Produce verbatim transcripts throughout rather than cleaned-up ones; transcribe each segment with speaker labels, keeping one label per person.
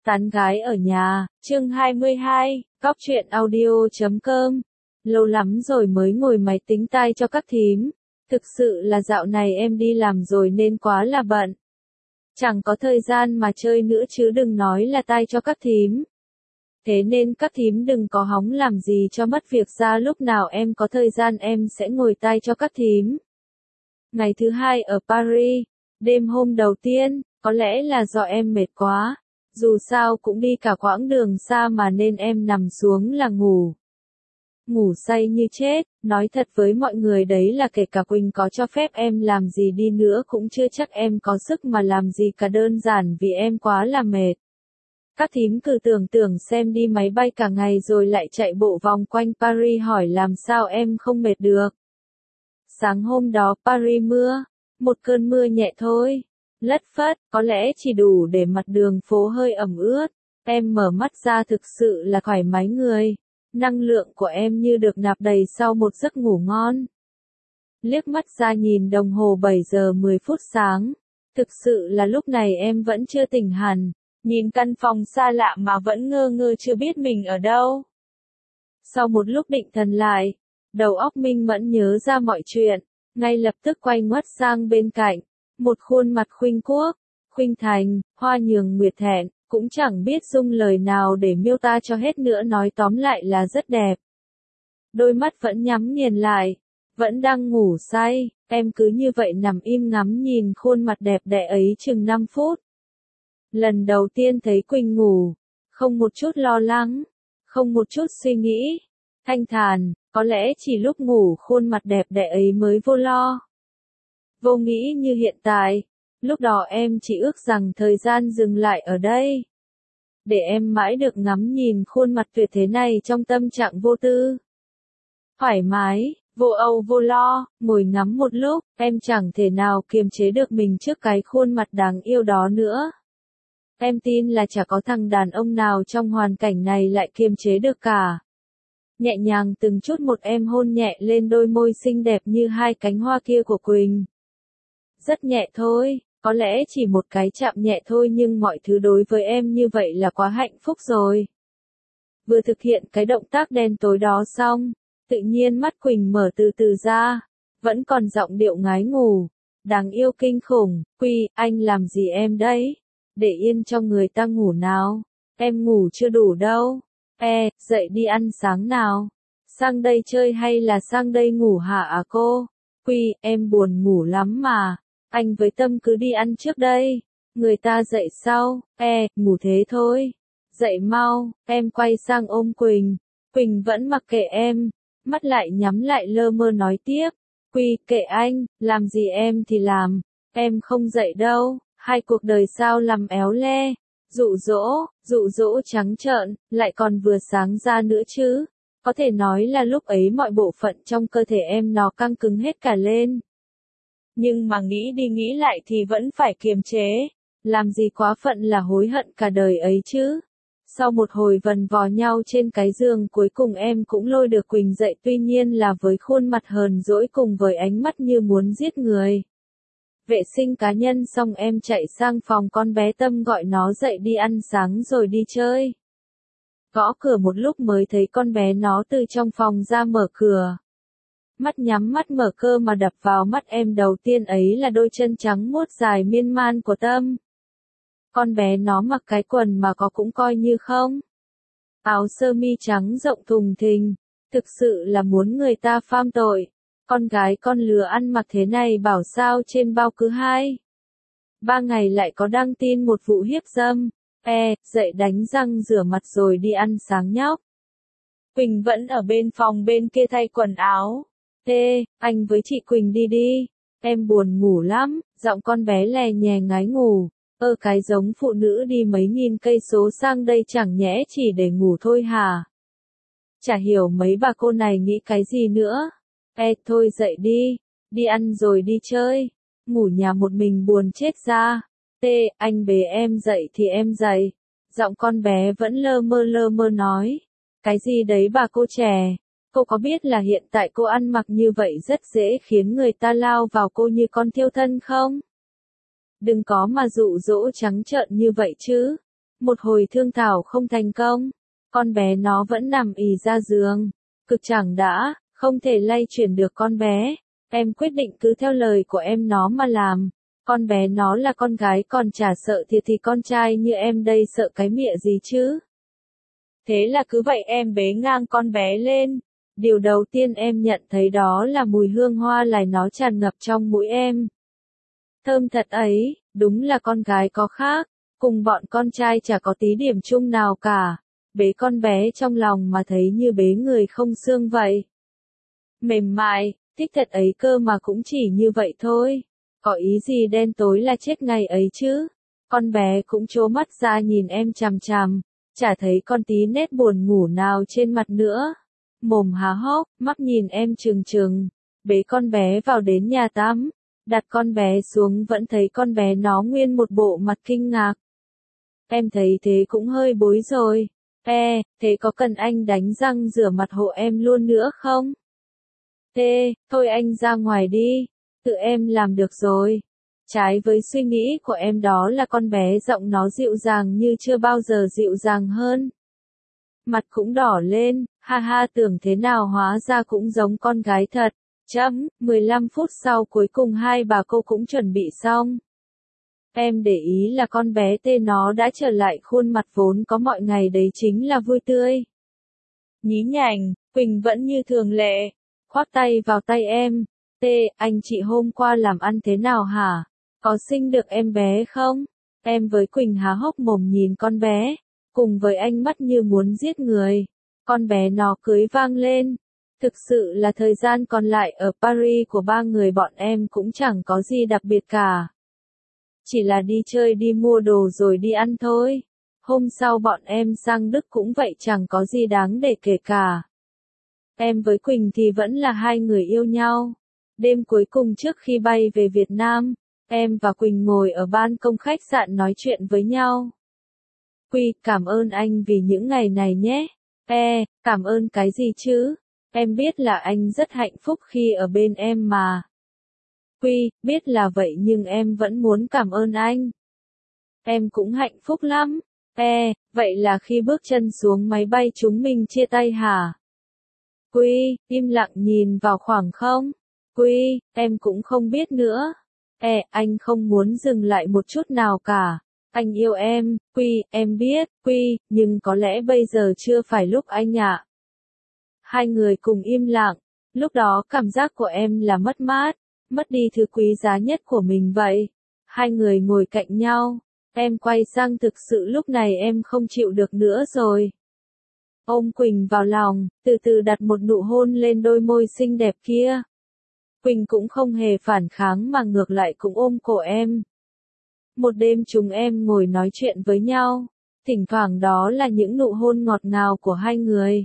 Speaker 1: Tán gái ở nhà, chương hai mươi hai, cóc truyện audio chấm com. Lâu lắm rồi mới ngồi máy tính tai cho các thím. Thực sự là dạo này em đi làm rồi nên quá là bận. Chẳng có thời gian mà chơi nữa chứ đừng nói là tai cho các thím. Thế nên các thím đừng có hóng làm gì cho mất việc ra, lúc nào em có thời gian em sẽ ngồi tai cho các thím. Ngày thứ hai ở Paris, đêm hôm đầu tiên, có lẽ là do em mệt quá. Dù sao cũng đi cả quãng đường xa mà nên em nằm xuống là ngủ. Ngủ say như chết, nói thật với mọi người đấy là kể cả Quỳnh có cho phép em làm gì đi nữa cũng chưa chắc em có sức mà làm gì cả, đơn giản vì em quá là mệt. Các thím cứ tưởng tưởng xem đi máy bay cả ngày rồi lại chạy bộ vòng quanh Paris hỏi làm sao em không mệt được. Sáng hôm đó Paris mưa, một cơn mưa nhẹ thôi. Lất phất, có lẽ chỉ đủ để mặt đường phố hơi ẩm ướt. Em mở mắt ra thực sự là thoải mái người. Năng lượng của em như được nạp đầy sau một giấc ngủ ngon. Liếc mắt ra nhìn đồng hồ bảy giờ mười phút sáng. Thực sự là lúc này em vẫn chưa tỉnh hẳn. Nhìn căn phòng xa lạ mà vẫn ngơ ngơ chưa biết mình ở đâu. Sau một lúc định thần lại, đầu óc minh mẫn nhớ ra mọi chuyện. Ngay lập tức quay ngoắt sang bên cạnh. Một khuôn mặt khuynh quốc, khuynh thành, hoa nhường nguyệt thẹn, cũng chẳng biết dung lời nào để miêu tả cho hết nữa, nói tóm lại là rất đẹp. Đôi mắt vẫn nhắm nghiền lại, vẫn đang ngủ say, em cứ như vậy nằm im ngắm nhìn khuôn mặt đẹp đẽ ấy chừng năm phút. Lần đầu tiên thấy Quỳnh ngủ, không một chút lo lắng, không một chút suy nghĩ, thanh thản, có lẽ chỉ lúc ngủ khuôn mặt đẹp đẽ ấy mới vô lo. Vô nghĩ như hiện tại, lúc đó em chỉ ước rằng thời gian dừng lại ở đây. Để em mãi được ngắm nhìn khuôn mặt tuyệt thế này trong tâm trạng vô tư. Thoải mái, vô âu vô lo, ngồi ngắm một lúc, em chẳng thể nào kiềm chế được mình trước cái khuôn mặt đáng yêu đó nữa. Em tin là chả có thằng đàn ông nào trong hoàn cảnh này lại kiềm chế được cả. Nhẹ nhàng từng chút một em hôn nhẹ lên đôi môi xinh đẹp như hai cánh hoa kia của Quỳnh. Rất nhẹ thôi, có lẽ chỉ một cái chạm nhẹ thôi nhưng mọi thứ đối với em như vậy là quá hạnh phúc rồi. Vừa thực hiện cái động tác đen tối đó xong, tự nhiên mắt Quỳnh mở từ từ ra, vẫn còn giọng điệu ngái ngủ, đáng yêu kinh khủng. Quy, anh làm gì em đấy? Để yên cho người ta ngủ nào, em ngủ chưa đủ đâu. E, dậy đi ăn sáng nào. Sang đây chơi hay là sang đây ngủ hả à cô? Quy, em buồn ngủ lắm mà. Anh với Tâm cứ đi ăn trước đây. Người ta dậy sau. E, ngủ thế thôi. Dậy mau, em quay sang ôm Quỳnh. Quỳnh vẫn mặc kệ em. Mắt lại nhắm lại lơ mơ nói tiếp. Quy, kệ anh, làm gì em thì làm. Em không dậy đâu. Hai cuộc đời sao làm éo le. Dụ dỗ, dụ dỗ trắng trợn, lại còn vừa sáng ra nữa chứ. Có thể nói là lúc ấy mọi bộ phận trong cơ thể em nó căng cứng hết cả lên. Nhưng mà nghĩ đi nghĩ lại thì vẫn phải kiềm chế. Làm gì quá phận là hối hận cả đời ấy chứ. Sau một hồi vần vò nhau trên cái giường cuối cùng em cũng lôi được Quỳnh dậy, tuy nhiên là với khuôn mặt hờn dỗi cùng với ánh mắt như muốn giết người. Vệ sinh cá nhân xong em chạy sang phòng con bé Tâm gọi nó dậy đi ăn sáng rồi đi chơi. Gõ cửa một lúc mới thấy con bé nó từ trong phòng ra mở cửa. Mắt nhắm mắt mở cơ mà đập vào mắt em đầu tiên ấy là đôi chân trắng muốt dài miên man của Tâm. Con bé nó mặc cái quần mà có cũng coi như không. Áo sơ mi trắng rộng thùng thình, thực sự là muốn người ta pham tội. Con gái con lừa ăn mặc thế này bảo sao trên bao cứ hai. Ba ngày lại có đăng tin một vụ hiếp dâm. E, dậy đánh răng rửa mặt rồi đi ăn sáng nhóc. Quỳnh vẫn ở bên phòng bên kia thay quần áo. Ê, anh với chị Quỳnh đi đi. Em buồn ngủ lắm, giọng con bé lè nhè ngái ngủ. Ơ cái giống phụ nữ đi mấy nghìn cây số sang đây chẳng nhẽ chỉ để ngủ thôi hả? Chả hiểu mấy bà cô này nghĩ cái gì nữa. Ê, thôi dậy đi, đi ăn rồi đi chơi, ngủ nhà một mình buồn chết ra. Tê, anh bế em dậy thì em dậy. Giọng con bé vẫn lơ mơ lơ mơ nói. Cái gì đấy bà cô trẻ, cô có biết là hiện tại cô ăn mặc như vậy rất dễ khiến người ta lao vào cô như con thiêu thân không? Đừng có mà dụ dỗ trắng trợn như vậy chứ. Một hồi thương thảo không thành công, con bé nó vẫn nằm ì ra giường, cực chẳng đã, không thể lay chuyển được con bé. Em quyết định cứ theo lời của em nó mà làm. Con bé nó là con gái còn chả sợ thiệt thì con trai như em đây sợ cái mịa gì chứ. Thế là cứ vậy em bế ngang con bé lên. Điều đầu tiên em nhận thấy đó là mùi hương hoa lài nó tràn ngập trong mũi em. Thơm thật ấy, đúng là con gái có khác, cùng bọn con trai chả có tí điểm chung nào cả. Bế con bé trong lòng mà thấy như bế người không xương vậy. Mềm mại, thích thật ấy cơ mà cũng chỉ như vậy thôi. Có ý gì đen tối là chết ngày ấy chứ. Con bé cũng trố mắt ra nhìn em chằm chằm, chả thấy con tí nét buồn ngủ nào trên mặt nữa. Mồm há hốc, mắt nhìn em trừng trừng, bế con bé vào đến nhà tắm, đặt con bé xuống vẫn thấy con bé nó nguyên một bộ mặt kinh ngạc. Em thấy thế cũng hơi bối rồi. E, thế có cần anh đánh răng rửa mặt hộ em luôn nữa không? Thế, thôi anh ra ngoài đi, tự em làm được rồi. Trái với suy nghĩ của em đó là con bé giọng nó dịu dàng như chưa bao giờ dịu dàng hơn. Mặt cũng đỏ lên, ha ha tưởng thế nào hóa ra cũng giống con gái thật. Chấm, mười lăm phút sau cuối cùng hai bà cô cũng chuẩn bị xong. Em để ý là con bé tê nó đã trở lại khuôn mặt vốn có mọi ngày đấy chính là vui tươi. Nhí nhảnh, Quỳnh vẫn như thường lệ, khoác tay vào tay em. Tê, anh chị hôm qua làm ăn thế nào hả? Có sinh được em bé không? Em với Quỳnh há hốc mồm nhìn con bé, cùng với ánh mắt như muốn giết người. Con bé nó cưới vang lên. Thực sự là thời gian còn lại ở Paris của ba người bọn em cũng chẳng có gì đặc biệt cả. Chỉ là đi chơi đi mua đồ rồi đi ăn thôi. Hôm sau bọn em sang Đức cũng vậy chẳng có gì đáng để kể cả. Em với Quỳnh thì vẫn là hai người yêu nhau. Đêm cuối cùng trước khi bay về Việt Nam, em và Quỳnh ngồi ở ban công khách sạn nói chuyện với nhau. Quy, cảm ơn anh vì những ngày này nhé. E, cảm ơn cái gì chứ? Em biết là anh rất hạnh phúc khi ở bên em mà. Quy, biết là vậy nhưng em vẫn muốn cảm ơn anh. Em cũng hạnh phúc lắm. E, vậy là khi bước chân xuống máy bay chúng mình chia tay hả? Quy, im lặng nhìn vào khoảng không. Quy, em cũng không biết nữa. E, anh không muốn dừng lại một chút nào cả. Anh yêu em, Quy, em biết, Quy, nhưng có lẽ bây giờ chưa phải lúc anh ạ. Hai người cùng im lặng, lúc đó cảm giác của em là mất mát, mất đi thứ quý giá nhất của mình vậy. Hai người ngồi cạnh nhau, em quay sang thực sự lúc này em không chịu được nữa rồi. Ôm Quỳnh vào lòng, từ từ đặt một nụ hôn lên đôi môi xinh đẹp kia. Quỳnh cũng không hề phản kháng mà ngược lại cũng ôm cổ em. Một đêm chúng em ngồi nói chuyện với nhau, thỉnh thoảng đó là những nụ hôn ngọt ngào của hai người.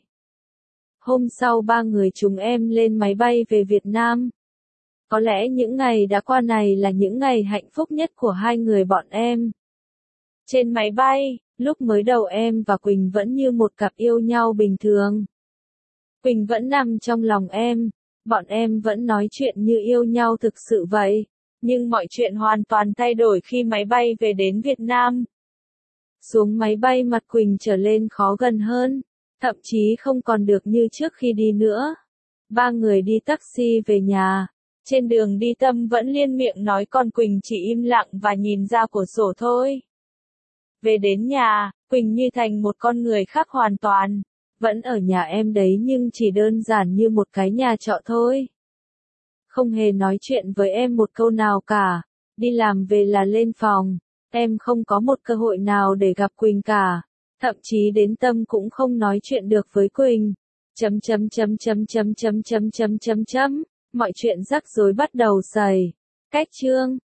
Speaker 1: Hôm sau ba người chúng em lên máy bay về Việt Nam. Có lẽ những ngày đã qua này là những ngày hạnh phúc nhất của hai người bọn em. Trên máy bay, lúc mới đầu em và Quỳnh vẫn như một cặp yêu nhau bình thường. Quỳnh vẫn nằm trong lòng em, bọn em vẫn nói chuyện như yêu nhau thực sự vậy. Nhưng mọi chuyện hoàn toàn thay đổi khi máy bay về đến Việt Nam. Xuống máy bay mặt Quỳnh trở lên khó gần hơn, thậm chí không còn được như trước khi đi nữa. Ba người đi taxi về nhà. Trên đường đi Tâm vẫn liên miệng nói còn Quỳnh chỉ im lặng và nhìn ra cửa sổ thôi. Về đến nhà, Quỳnh như thành một con người khác hoàn toàn. Vẫn ở nhà em đấy nhưng chỉ đơn giản như một cái nhà trọ thôi. Không hề nói chuyện với em một câu nào cả. Đi làm về là lên phòng. Em không có một cơ hội nào để gặp Quỳnh cả. Thậm chí đến Tâm cũng không nói chuyện được với Quỳnh. Chấm chấm chấm chấm chấm chấm chấm chấm chấm chấm. Mọi chuyện rắc rối bắt đầu xảy. Cách chương